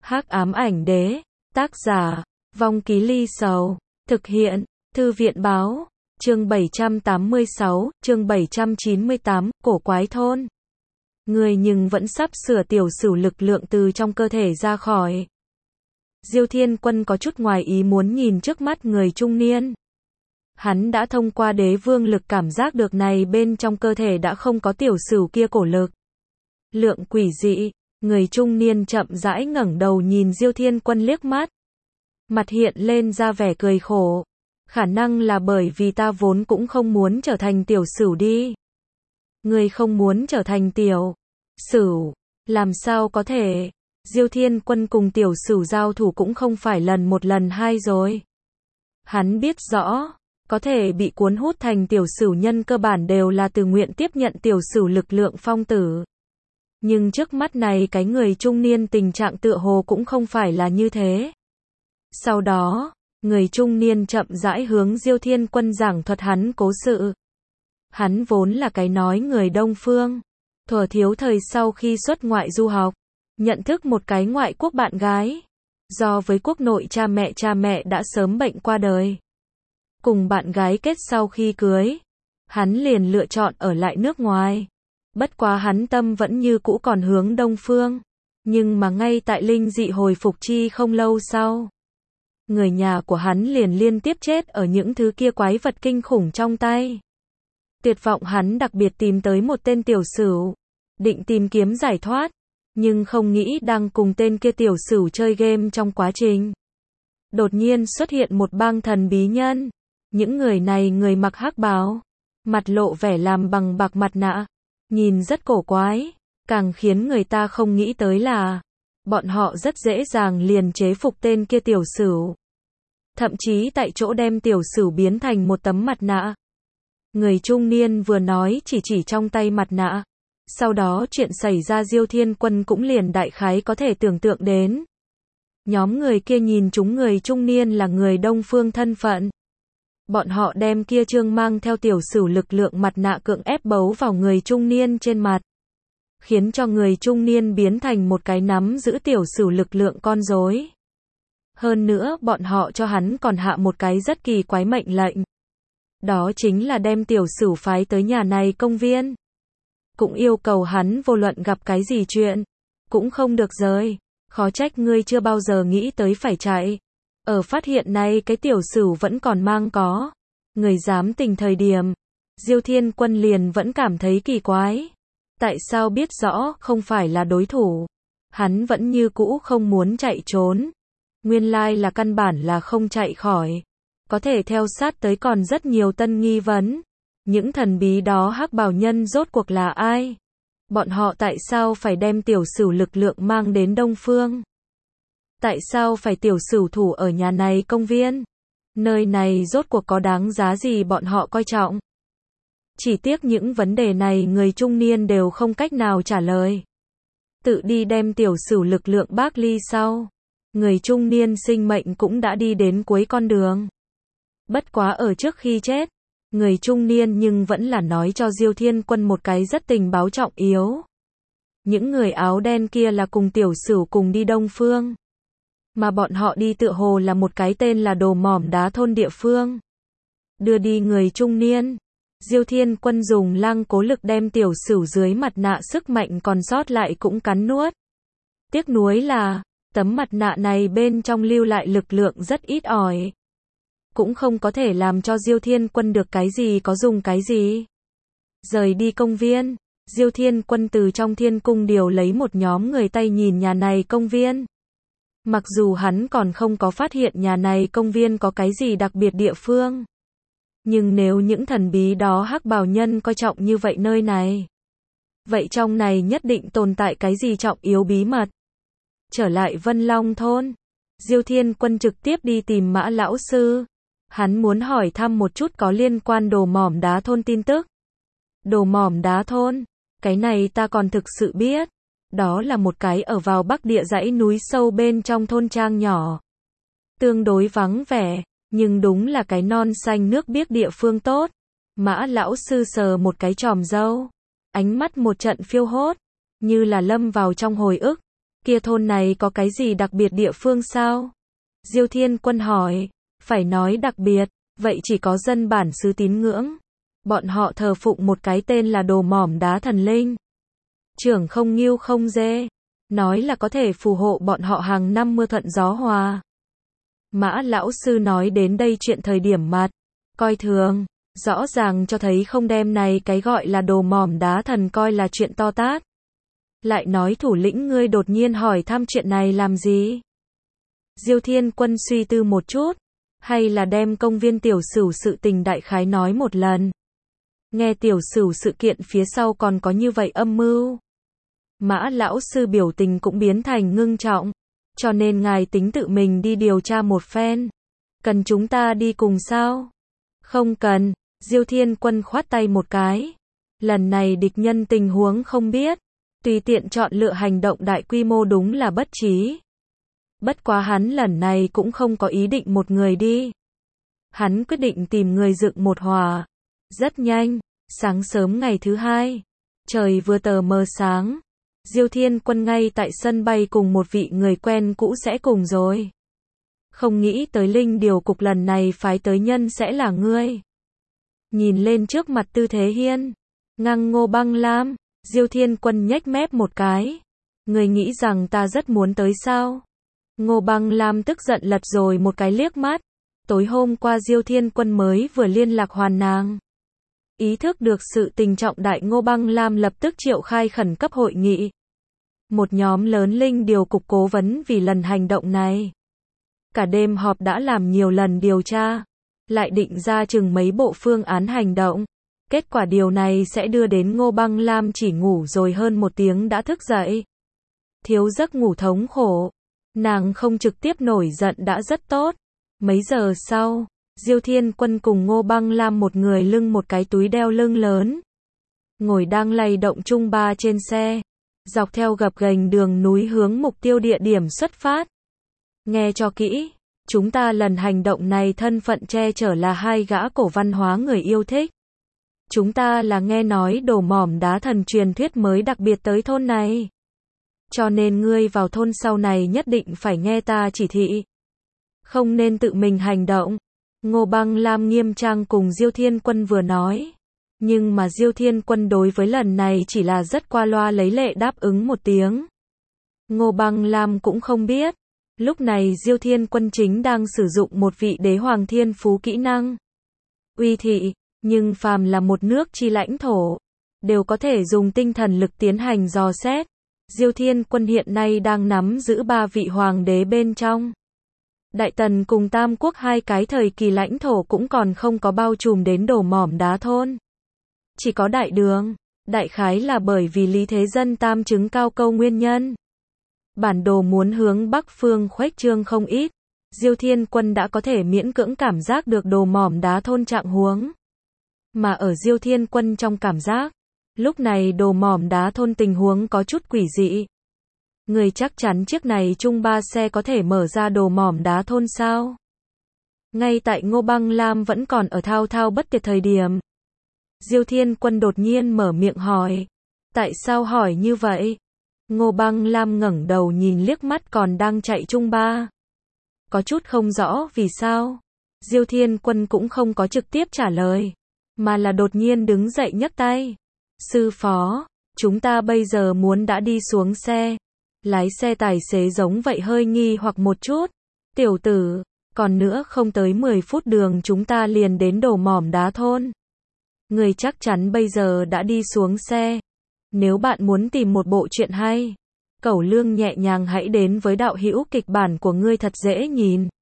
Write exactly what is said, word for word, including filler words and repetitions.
Hắc ám ảnh đế, tác giả, Vong Ký Ly Sầu, thực hiện, Thư viện báo, chương bảy trăm tám mươi sáu, chương bảy trăm chín mươi tám, cổ quái thôn. Người nhưng vẫn sắp sửa tiểu sửu lực lượng từ trong cơ thể ra khỏi. Diêu Thiên Quân có chút ngoài ý muốn nhìn trước mắt người trung niên. Hắn đã thông qua đế vương lực cảm giác được này bên trong cơ thể đã không có tiểu sửu kia cổ lực. Lượng quỷ dị, người trung niên chậm rãi ngẩng đầu nhìn Diêu Thiên Quân liếc mắt. Mặt hiện lên ra vẻ cười khổ. Khả năng là bởi vì ta vốn cũng không muốn trở thành tiểu sửu đi. Người không muốn trở thành tiểu sửu, làm sao có thể? Diêu Thiên Quân cùng tiểu sửu giao thủ cũng không phải lần một lần hai rồi. Hắn biết rõ, có thể bị cuốn hút thành tiểu sửu nhân cơ bản đều là từ nguyện tiếp nhận tiểu sửu lực lượng phong tử. Nhưng trước mắt này cái người trung niên tình trạng tựa hồ cũng không phải là như thế. Sau đó, người trung niên chậm rãi hướng Diêu Thiên Quân giảng thuật hắn cố sự. Hắn vốn là cái nói người Đông Phương. Thuở thiếu thời sau khi xuất ngoại du học, nhận thức một cái ngoại quốc bạn gái. Do với quốc nội cha mẹ cha mẹ đã sớm bệnh qua đời. Cùng bạn gái kết sau khi cưới, hắn liền lựa chọn ở lại nước ngoài. Bất quá hắn tâm vẫn như cũ còn hướng Đông Phương. Nhưng mà ngay tại linh dị hồi phục chi không lâu sau, người nhà của hắn liền liên tiếp chết ở những thứ kia quái vật kinh khủng trong tay. Tuyệt vọng hắn đặc biệt tìm tới một tên tiểu sửu, định tìm kiếm giải thoát, nhưng không nghĩ đang cùng tên kia tiểu sửu chơi game trong quá trình. Đột nhiên xuất hiện một bang thần bí nhân. Những người này người mặc hắc bào, mặt lộ vẻ làm bằng bạc mặt nạ, nhìn rất cổ quái, càng khiến người ta không nghĩ tới là bọn họ rất dễ dàng liền chế phục tên kia tiểu sửu. Thậm chí tại chỗ đem tiểu sửu biến thành một tấm mặt nạ. Người trung niên vừa nói chỉ chỉ trong tay mặt nạ. Sau đó chuyện xảy ra Diêu Thiên Quân cũng liền đại khái có thể tưởng tượng đến. Nhóm người kia nhìn chúng người trung niên là người Đông Phương thân phận. Bọn họ đem kia trương mang theo tiểu sửu lực lượng mặt nạ cưỡng ép bấu vào người trung niên trên mặt. Khiến cho người trung niên biến thành một cái nắm giữ tiểu sửu lực lượng con rối. Hơn nữa bọn họ cho hắn còn hạ một cái rất kỳ quái mệnh lệnh. Đó chính là đem tiểu sửu phái tới nhà này công viên. Cũng yêu cầu hắn vô luận gặp cái gì chuyện, cũng không được rời. Khó trách ngươi chưa bao giờ nghĩ tới phải chạy. Ở phát hiện này cái tiểu sửu vẫn còn mang có người dám tình thời điểm, Diêu Thiên Quân liền vẫn cảm thấy kỳ quái. Tại sao biết rõ không phải là đối thủ, hắn vẫn như cũ không muốn chạy trốn. Nguyên lai là căn bản là không chạy khỏi. Có thể theo sát tới còn rất nhiều tân nghi vấn. Những thần bí đó hắc bào nhân rốt cuộc là ai? Bọn họ tại sao phải đem tiểu sửu lực lượng mang đến Đông Phương? Tại sao phải tiểu sửu thủ ở nhà này công viên? Nơi này rốt cuộc có đáng giá gì bọn họ coi trọng? Chỉ tiếc những vấn đề này người trung niên đều không cách nào trả lời. Tự đi đem tiểu sửu lực lượng bác ly sau. Người trung niên sinh mệnh cũng đã đi đến cuối con đường. Bất quá ở trước khi chết, người trung niên nhưng vẫn là nói cho Diêu Thiên Quân một cái rất tình báo trọng yếu. Những người áo đen kia là cùng tiểu sửu cùng đi Đông Phương. Mà bọn họ đi tựa hồ là một cái tên là Đồ Mỏm Đá thôn địa phương. Đưa đi người trung niên. Diêu Thiên Quân dùng lăng cố lực đem tiểu sửu dưới mặt nạ sức mạnh còn sót lại cũng cắn nuốt. Tiếc nuối là, tấm mặt nạ này bên trong lưu lại lực lượng rất ít ỏi. Cũng không có thể làm cho Diêu Thiên Quân được cái gì có dùng cái gì. Rời đi công viên, Diêu Thiên Quân từ trong thiên cung điều lấy một nhóm người tay nhìn nhà này công viên. Mặc dù hắn còn không có phát hiện nhà này công viên có cái gì đặc biệt địa phương. Nhưng nếu những thần bí đó hắc bào nhân coi trọng như vậy nơi này, vậy trong này nhất định tồn tại cái gì trọng yếu bí mật. Trở lại Vân Long thôn, Diêu Thiên Quân trực tiếp đi tìm Mã lão sư. Hắn muốn hỏi thăm một chút có liên quan Đồ Mỏm Đá thôn tin tức. Đồ Mỏm Đá thôn, cái này ta còn thực sự biết. Đó là một cái ở vào bắc địa dãy núi sâu bên trong thôn trang nhỏ. Tương đối vắng vẻ, nhưng đúng là cái non xanh nước biếc địa phương tốt. Mã lão sư sờ một cái chòm râu, ánh mắt một trận phiêu hốt, như là lâm vào trong hồi ức. Kia thôn này có cái gì đặc biệt địa phương sao? Diêu Thiên Quân hỏi. Phải nói đặc biệt, vậy chỉ có dân bản xứ tín ngưỡng. Bọn họ thờ phụng một cái tên là đồ mỏm đá thần linh. Trưởng không nghiêu không dê. Nói là có thể phù hộ bọn họ hàng năm mưa thuận gió hòa. Mã lão sư nói đến đây chuyện thời điểm mặt coi thường, rõ ràng cho thấy không đem này cái gọi là đồ mỏm đá thần coi là chuyện to tát. Lại nói thủ lĩnh ngươi đột nhiên hỏi thăm chuyện này làm gì? Diêu Thiên Quân suy tư một chút, hay là đem công viên tiểu sửu sự tình đại khái nói một lần. Nghe tiểu sửu sự kiện phía sau còn có như vậy âm mưu. Mã lão sư biểu tình cũng biến thành ngưng trọng, cho nên ngài tính tự mình đi điều tra một phen. Cần chúng ta đi cùng sao? Không cần, Diêu Thiên Quân khoát tay một cái. Lần này địch nhân tình huống không biết, tùy tiện chọn lựa hành động đại quy mô đúng là bất trí. Bất quá hắn lần này cũng không có ý định một người đi. Hắn quyết định tìm người dựng một hòa. Rất nhanh, sáng sớm ngày thứ hai, trời vừa tờ mờ sáng, Diêu Thiên Quân ngay tại sân bay cùng một vị người quen cũ sẽ cùng rồi. Không nghĩ tới linh điều cục lần này phái tới nhân sẽ là ngươi. Nhìn lên trước mặt Tư Thế Hiên, ngăng Ngô Băng Lam, Diêu Thiên Quân nhếch mép một cái. Ngươi nghĩ rằng ta rất muốn tới sao? Ngô Băng Lam tức giận lật rồi một cái liếc mắt. Tối hôm qua Diêu Thiên Quân mới vừa liên lạc hoàn nàng. Ý thức được sự tình trọng đại, Ngô Băng Lam lập tức triệu khai khẩn cấp hội nghị. Một nhóm lớn linh điều cục cố vấn vì lần hành động này. Cả đêm họp đã làm nhiều lần điều tra, lại định ra chừng mấy bộ phương án hành động. Kết quả điều này sẽ đưa đến Ngô Băng Lam chỉ ngủ rồi hơn một tiếng đã thức dậy. Thiếu giấc ngủ thống khổ. Nàng không trực tiếp nổi giận đã rất tốt. Mấy giờ sau, Diêu Thiên Quân cùng Ngô Băng Lam một người lưng một cái túi đeo lưng lớn. Ngồi đang lay động chung ba trên xe. Dọc theo gập ghềnh đường núi hướng mục tiêu địa điểm xuất phát. Nghe cho kỹ, chúng ta lần hành động này thân phận che chở là hai gã cổ văn hóa người yêu thích. Chúng ta là nghe nói đồ mỏm đá thần truyền thuyết mới đặc biệt tới thôn này. Cho nên ngươi vào thôn sau này nhất định phải nghe ta chỉ thị. Không nên tự mình hành động. Ngô Băng Lam nghiêm trang cùng Diêu Thiên Quân vừa nói. Nhưng mà Diêu Thiên Quân đối với lần này chỉ là rất qua loa lấy lệ đáp ứng một tiếng. Ngô Băng Lam cũng không biết. Lúc này Diêu Thiên Quân chính đang sử dụng một vị đế hoàng thiên phú kỹ năng. Uy thị, nhưng phàm là một nước chi lãnh thổ, đều có thể dùng tinh thần lực tiến hành dò xét. Diêu Thiên Quân hiện nay đang nắm giữ ba vị hoàng đế bên trong. Đại Tần cùng Tam Quốc hai cái thời kỳ lãnh thổ cũng còn không có bao trùm đến đồ mỏm đá thôn. Chỉ có Đại Đường, đại khái là bởi vì Lý Thế Dân tam chứng cao câu nguyên nhân. Bản đồ muốn hướng Bắc phương khuếch trương không ít. Diêu Thiên Quân đã có thể miễn cưỡng cảm giác được đồ mỏm đá thôn trạng huống. Mà ở Diêu Thiên Quân trong cảm giác, lúc này đồ mỏm đá thôn tình huống có chút quỷ dị. Người chắc chắn chiếc này chung ba xe có thể mở ra đồ mỏm đá thôn sao? Ngay tại Ngô Băng Lam vẫn còn ở thao thao bất tuyệt thời điểm. Diêu Thiên Quân đột nhiên mở miệng hỏi. Tại sao hỏi như vậy? Ngô Băng Lam ngẩng đầu nhìn liếc mắt còn đang chạy chung ba. Có chút không rõ vì sao. Diêu Thiên Quân cũng không có trực tiếp trả lời, mà là đột nhiên đứng dậy nhấc tay. Sư phó, chúng ta bây giờ muốn đã đi xuống xe. Lái xe tài xế giống vậy hơi nghi hoặc một chút. Tiểu tử, còn nữa không tới mười phút đường chúng ta liền đến đồ mỏm đá thôn. Người chắc chắn bây giờ đã đi xuống xe. Nếu bạn muốn tìm một bộ truyện hay, Cẩu Lương nhẹ nhàng hãy đến với đạo hữu kịch bản của ngươi thật dễ nhìn.